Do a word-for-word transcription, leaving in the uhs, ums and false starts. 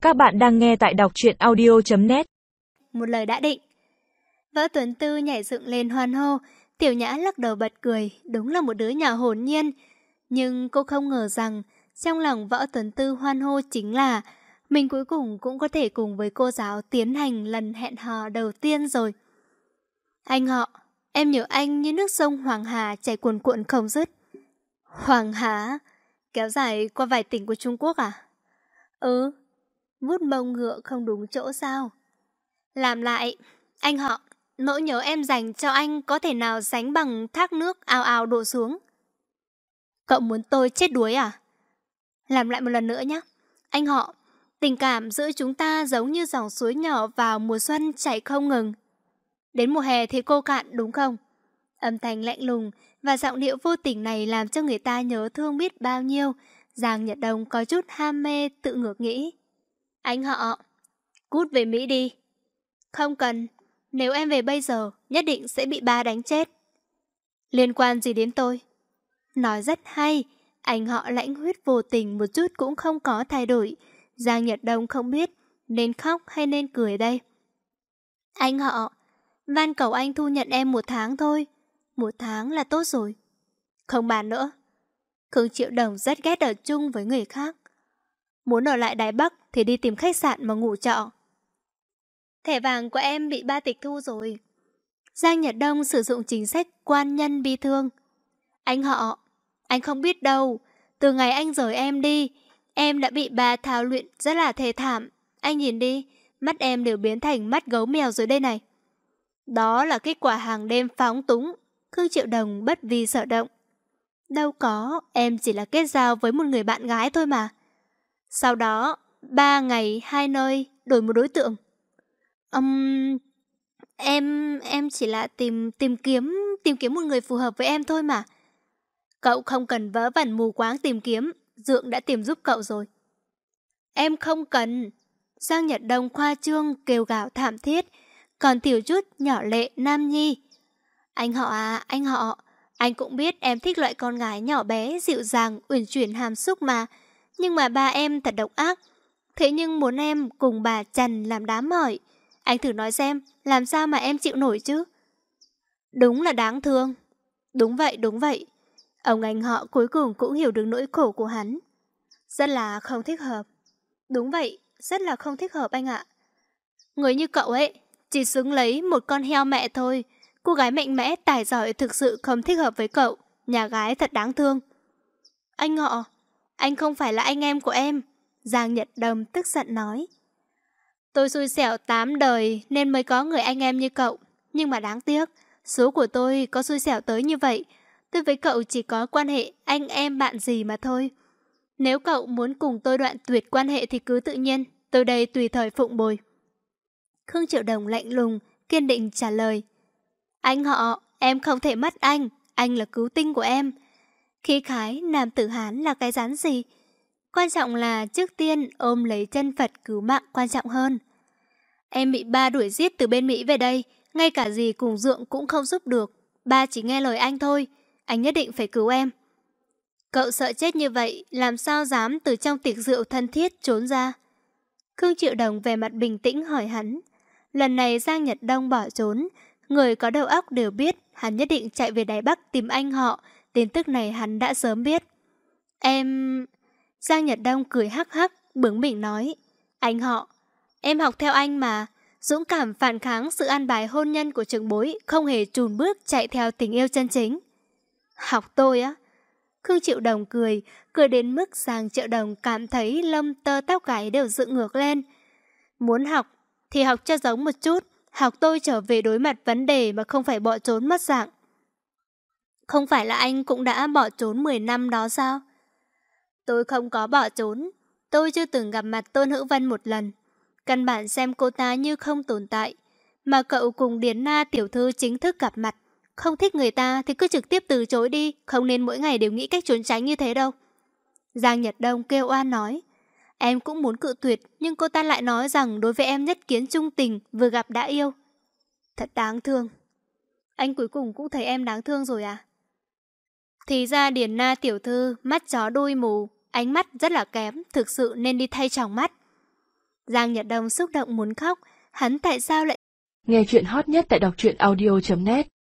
Các bạn đang nghe tại đọc truyện audio chấm net. Một lời đã định. Võ Tuấn Tư nhảy dựng lên hoan hô, Tiểu Nhã lắc đầu bật cười, đúng là một đứa nhỏ hồn nhiên. Nhưng cô không ngờ rằng trong lòng Võ Tuấn Tư hoan hô chính là mình cuối cùng cũng có thể cùng với cô giáo tiến hành lần hẹn hò đầu tiên rồi. Anh họ, em nhớ anh như nước sông Hoàng Hà chảy cuồn cuộn không dứt. Hoàng Hà? Kéo dài qua vài tỉnh của Trung Quốc à? Ừ. Vút mông ngựa không đúng chỗ sao? Làm lại, anh họ, nỗi nhớ em dành cho anh có thể nào sánh bằng thác nước ào ào đổ xuống? Cậu muốn tôi chết đuối à? Làm lại một lần nữa nhé. Anh họ, tình cảm giữa chúng ta giống như dòng suối nhỏ vào mùa xuân chảy không ngừng. Đến mùa hè thì khô cạn đúng không? Âm thanh lạnh lùng và giọng điệu vô tình này làm cho người ta nhớ thương biết bao nhiêu. Giang Nhật Đông có chút ham mê tự ngược nghĩ. Anh họ, cút về Mỹ đi. Không cần, nếu em về bây giờ, nhất định sẽ bị ba đánh chết. Liên quan gì đến tôi? Nói rất hay, anh họ lãnh huyết vô tình một chút cũng không có thay đổi. Giang Nhật Đông không biết nên khóc hay nên cười đây. Anh họ, van cầu anh thu nhận em một tháng thôi. Một tháng là tốt rồi. Không bàn nữa. Khương Triệu Đồng rất ghét ở chung với người khác. Muốn ở lại Đài Bắc thì đi tìm khách sạn mà ngủ trọ. Thẻ vàng của em bị ba tịch thu rồi. Giang Nhật Đông sử dụng chính sách quan nhân bi thương. Anh họ, anh không biết đâu. Từ ngày anh rời em đi, em đã bị ba thao luyện rất là thê thảm. Anh nhìn đi, mắt em đều biến thành mắt gấu mèo rồi đây này. Đó là kết quả hàng đêm phóng túng. Khương Triệu Đồng bất vi sở động. Đâu có, em chỉ là kết giao với một người bạn gái thôi mà. Sau đó, ba ngày, hai nơi, đổi một đối tượng. Um, em, em chỉ là tìm tìm kiếm tìm kiếm một người phù hợp với em thôi mà. Cậu không cần vớ vẩn mù quáng tìm kiếm, Dượng đã tìm giúp cậu rồi. Em không cần. Giang Nhật Đông khoa trương kêu gào thảm thiết, còn Tiểu Chút nhỏ lệ nam nhi. Anh họ à, anh họ, anh cũng biết em thích loại con gái nhỏ bé, dịu dàng, uyển chuyển hàm xúc mà. Nhưng mà ba em thật độc ác. Thế nhưng muốn em cùng bà Trần làm đám hỏi. Anh thử nói xem, làm sao mà em chịu nổi chứ? Đúng là đáng thương. Đúng vậy, đúng vậy. Ông anh họ cuối cùng cũng hiểu được nỗi khổ của hắn. Rất là không thích hợp. Đúng vậy, rất là không thích hợp anh ạ. Người như cậu ấy, chỉ xứng lấy một con heo mẹ thôi. Cô gái mạnh mẽ, tài giỏi thực sự không thích hợp với cậu. Nhà gái thật đáng thương. Anh họ, anh không phải là anh em của em. Giang Nhật Đông tức giận nói. Tôi xui xẻo tám đời nên mới có người anh em như cậu. Nhưng mà đáng tiếc, số của tôi có xui xẻo tới như vậy. Tôi với cậu chỉ có quan hệ anh em bạn gì mà thôi. Nếu cậu muốn cùng tôi đoạn tuyệt quan hệ thì cứ tự nhiên, tôi đây tùy thời phụng bồi. Khương Triệu Đồng lạnh lùng, kiên định trả lời. Anh họ, em không thể mất anh, anh là cứu tinh của em. Khí khái nam tử Hán là cái rắn gì? Quan trọng là trước tiên ôm lấy chân Phật cứu mạng quan trọng hơn. Em bị ba đuổi giết từ bên Mỹ về đây, ngay cả gì cùng Dượng cũng không giúp được. Ba chỉ nghe lời anh thôi, anh nhất định phải cứu em. Cậu sợ chết như vậy, làm sao dám từ trong tiệc rượu thân thiết trốn ra? Khương Triệu Đồng về mặt bình tĩnh hỏi hắn. Lần này Giang Nhật Đông bỏ trốn, người có đầu óc đều biết hắn nhất định chạy về Đài Bắc tìm anh họ. Tin tức này hắn đã sớm biết. Em... Giang Nhật Đông cười hắc hắc, bướng bỉnh nói. Anh họ, em học theo anh mà. Dũng cảm phản kháng sự an bài hôn nhân của trưởng bối, không hề chùn bước chạy theo tình yêu chân chính. Học tôi á? Khương Triệu Đồng cười, cười đến mức Giang Triệu Đồng cảm thấy lông tơ tóc gáy đều dựng ngược lên. Muốn học thì học cho giống một chút, học tôi trở về đối mặt vấn đề mà không phải bỏ trốn mất dạng. Không phải là anh cũng đã bỏ trốn mười năm đó sao? Tôi không có bỏ trốn, tôi chưa từng gặp mặt Tôn Hữu Vân một lần. Căn bản xem cô ta như không tồn tại. Mà cậu cùng Điền Na tiểu thư chính thức gặp mặt. Không thích người ta thì cứ trực tiếp từ chối đi, không nên mỗi ngày đều nghĩ cách trốn tránh như thế đâu. Giang Nhật Đông kêu oan nói. Em cũng muốn cự tuyệt, nhưng cô ta lại nói rằng đối với em nhất kiến trung tình, vừa gặp đã yêu. Thật đáng thương. Anh cuối cùng cũng thấy em đáng thương rồi à? Thì ra Điền Na tiểu thư, mắt chó đuôi mù, ánh mắt rất là kém, thực sự nên đi thay tròng mắt. Giang Nhật Đông xúc động muốn khóc, hắn tại sao lại... Nghe chuyện hot nhất tại đọc truyện audio chấm net